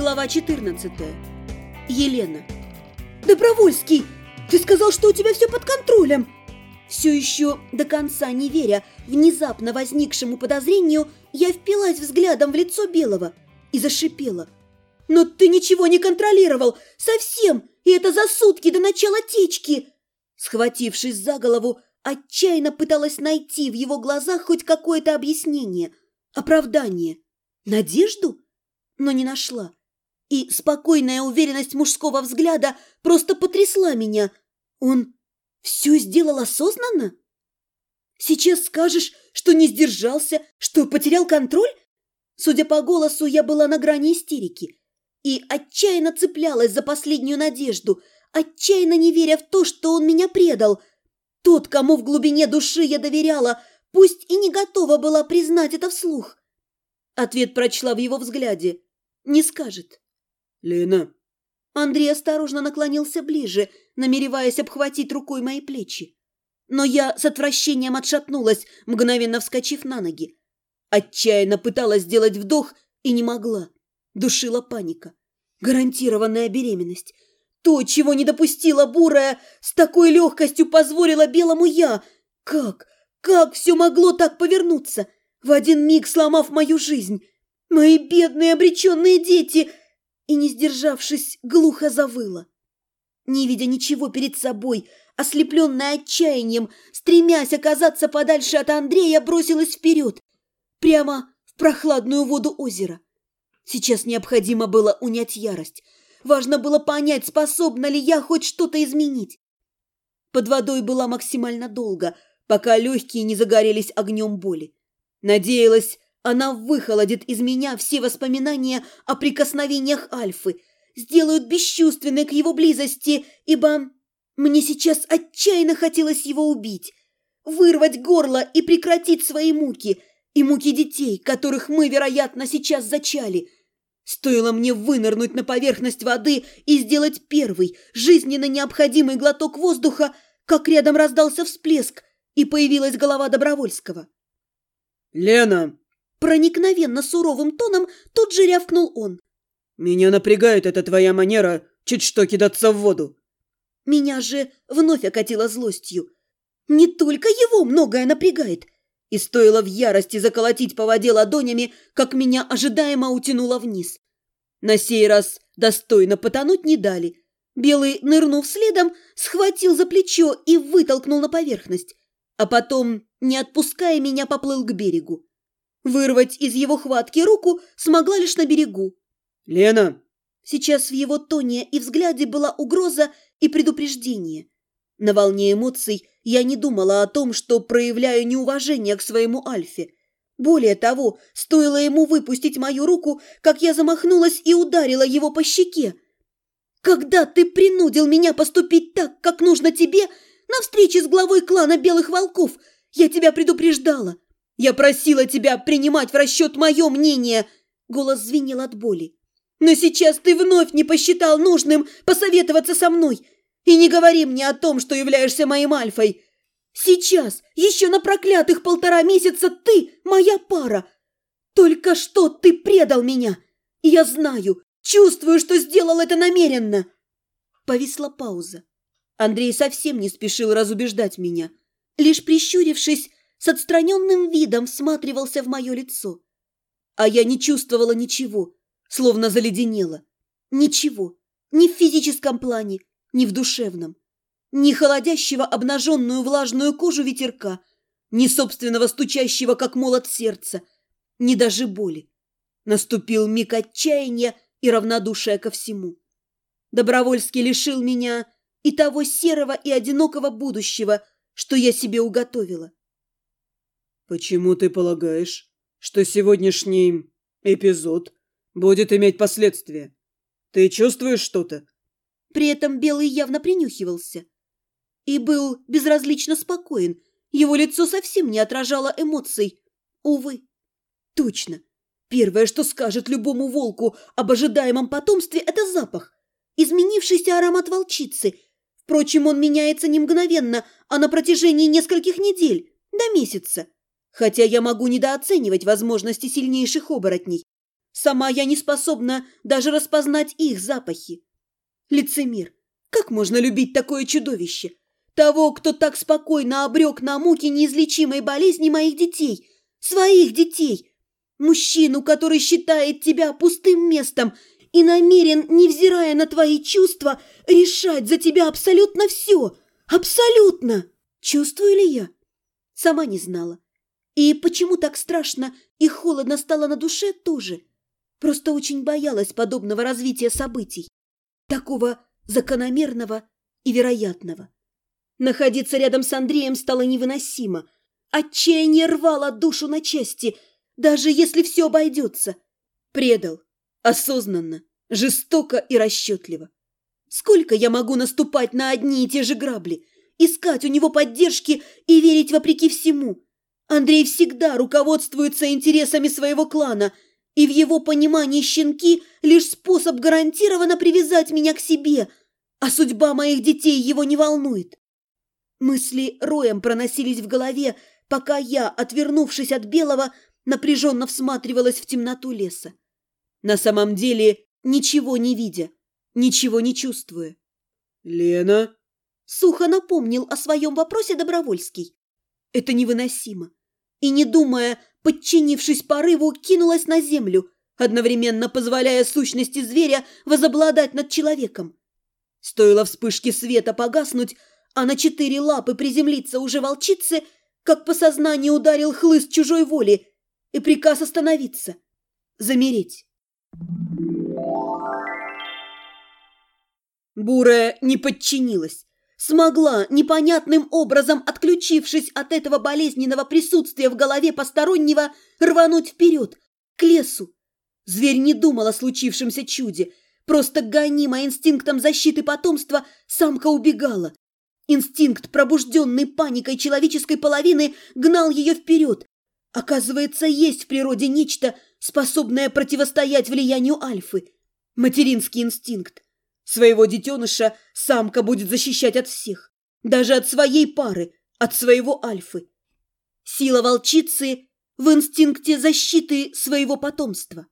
Глава 14. Елена. «Добровольский, ты сказал, что у тебя все под контролем!» Все еще до конца не веря внезапно возникшему подозрению, я впилась взглядом в лицо Белого и зашипела. «Но ты ничего не контролировал! Совсем! И это за сутки до начала течки!» Схватившись за голову, отчаянно пыталась найти в его глазах хоть какое-то объяснение, оправдание, надежду, но не нашла. И спокойная уверенность мужского взгляда просто потрясла меня. Он все сделал осознанно? Сейчас скажешь, что не сдержался, что потерял контроль? Судя по голосу, я была на грани истерики и отчаянно цеплялась за последнюю надежду, отчаянно не веря в то, что он меня предал. Тот, кому в глубине души я доверяла, пусть и не готова была признать это вслух. Ответ прочла в его взгляде. Не скажет. «Лена». Андрей осторожно наклонился ближе, намереваясь обхватить рукой мои плечи. Но я с отвращением отшатнулась, мгновенно вскочив на ноги. Отчаянно пыталась сделать вдох и не могла. Душила паника. Гарантированная беременность. То, чего не допустила бурая, с такой легкостью позволила белому я. Как? Как все могло так повернуться? В один миг сломав мою жизнь. Мои бедные обреченные дети... И, не сдержавшись, глухо завыла. Не видя ничего перед собой, ослепленная отчаянием, стремясь оказаться подальше от Андрея, бросилась вперед, прямо в прохладную воду озера. Сейчас необходимо было унять ярость. Важно было понять, способна ли я хоть что-то изменить. Под водой была максимально долго, пока легкие не загорелись огнем боли. Надеялась, она выхолодит из меня все воспоминания о прикосновениях Альфы, сделают бесчувственной к его близости, ибо мне сейчас отчаянно хотелось его убить, вырвать горло и прекратить свои муки, и муки детей, которых мы, вероятно, сейчас зачали. Стоило мне вынырнуть на поверхность воды и сделать первый, жизненно необходимый глоток воздуха, как рядом раздался всплеск, и появилась голова Добровольского. «Лена!» Проникновенно суровым тоном тут же рявкнул он. «Меня напрягает эта твоя манера чуть что кидаться в воду». Меня же вновь окатило злостью. Не только его многое напрягает. И стоило в ярости заколотить по воде ладонями, как меня ожидаемо утянуло вниз. На сей раз достойно потонуть не дали. Белый, нырнув следом, схватил за плечо и вытолкнул на поверхность, а потом, не отпуская меня, поплыл к берегу. Вырвать из его хватки руку смогла лишь на берегу. «Лена!» Сейчас в его тоне и взгляде была угроза и предупреждение. На волне эмоций я не думала о том, что проявляю неуважение к своему Альфе. Более того, стоило ему выпустить мою руку, как я замахнулась и ударила его по щеке. «Когда ты принудил меня поступить так, как нужно тебе, на встрече с главой клана Белых Волков, я тебя предупреждала. Я просила тебя принимать в расчет мое мнение!» Голос звенел от боли. «Но сейчас ты вновь не посчитал нужным посоветоваться со мной. И не говори мне о том, что являешься моим Альфой. Сейчас, еще на проклятых 1,5 месяца, ты моя пара. Только что ты предал меня. И я знаю, чувствую, что сделал это намеренно». Повисла пауза. Андрей совсем не спешил разубеждать меня. Лишь прищурившись, с отстраненным видом всматривался в мое лицо. А я не чувствовала ничего, словно заледенела. Ничего, ни в физическом плане, ни в душевном. Ни холодящего обнаженную влажную кожу ветерка, ни собственного стучащего, как молот, сердца, ни даже боли. Наступил миг отчаяния и равнодушия ко всему. Добровольский лишил меня и того серого и одинокого будущего, что я себе уготовила. «Почему ты полагаешь, что сегодняшний эпизод будет иметь последствия? Ты чувствуешь что-то?» При этом Белый явно принюхивался и был безразлично спокоен. Его лицо совсем не отражало эмоций. Увы. Точно. Первое, что скажет любому волку об ожидаемом потомстве, это запах. Изменившийся аромат волчицы. Впрочем, он меняется не мгновенно, а на протяжении нескольких недель, до месяца. Хотя я могу недооценивать возможности сильнейших оборотней. Сама я не способна даже распознать их запахи. Лицемер, как можно любить такое чудовище? Того, кто так спокойно обрек на муки неизлечимой болезни моих детей, своих детей. Мужчину, который считает тебя пустым местом и намерен, невзирая на твои чувства, решать за тебя абсолютно все. Абсолютно! Чувствую ли я? Сама не знала. И почему так страшно и холодно стало на душе тоже. Просто очень боялась подобного развития событий. Такого закономерного и вероятного. Находиться рядом с Андреем стало невыносимо. Отчаяние рвало душу на части, даже если все обойдется. Предал. Осознанно, жестоко и расчетливо. Сколько я могу наступать на одни и те же грабли, искать у него поддержки и верить вопреки всему? Андрей всегда руководствуется интересами своего клана, и в его понимании щенки – лишь способ гарантированно привязать меня к себе, а судьба моих детей его не волнует. Мысли роем проносились в голове, пока я, отвернувшись от Белого, напряженно всматривалась в темноту леса. На самом деле, ничего не видя, ничего не чувствуя. «Лена?» Сухо напомнил о своем вопросе Добровольский. Это невыносимо. И, не думая, подчинившись порыву, кинулась на землю, одновременно позволяя сущности зверя возобладать над человеком. Стоило вспышке света погаснуть, а на 4 лапы приземлиться уже волчице, как по сознанию ударил хлыст чужой воли и приказ остановиться, замереть. Бурая не подчинилась. Смогла, непонятным образом отключившись от этого болезненного присутствия в голове постороннего, рвануть вперед, к лесу. Зверь не думал о случившемся чуде. Просто гонима инстинктом защиты потомства, самка убегала. Инстинкт, пробужденный паникой человеческой половины, гнал ее вперед. Оказывается, есть в природе нечто, способное противостоять влиянию альфы. Материнский инстинкт. Своего детеныша самка будет защищать от всех. Даже от своей пары, от своего альфы. Сила волчицы в инстинкте защиты своего потомства.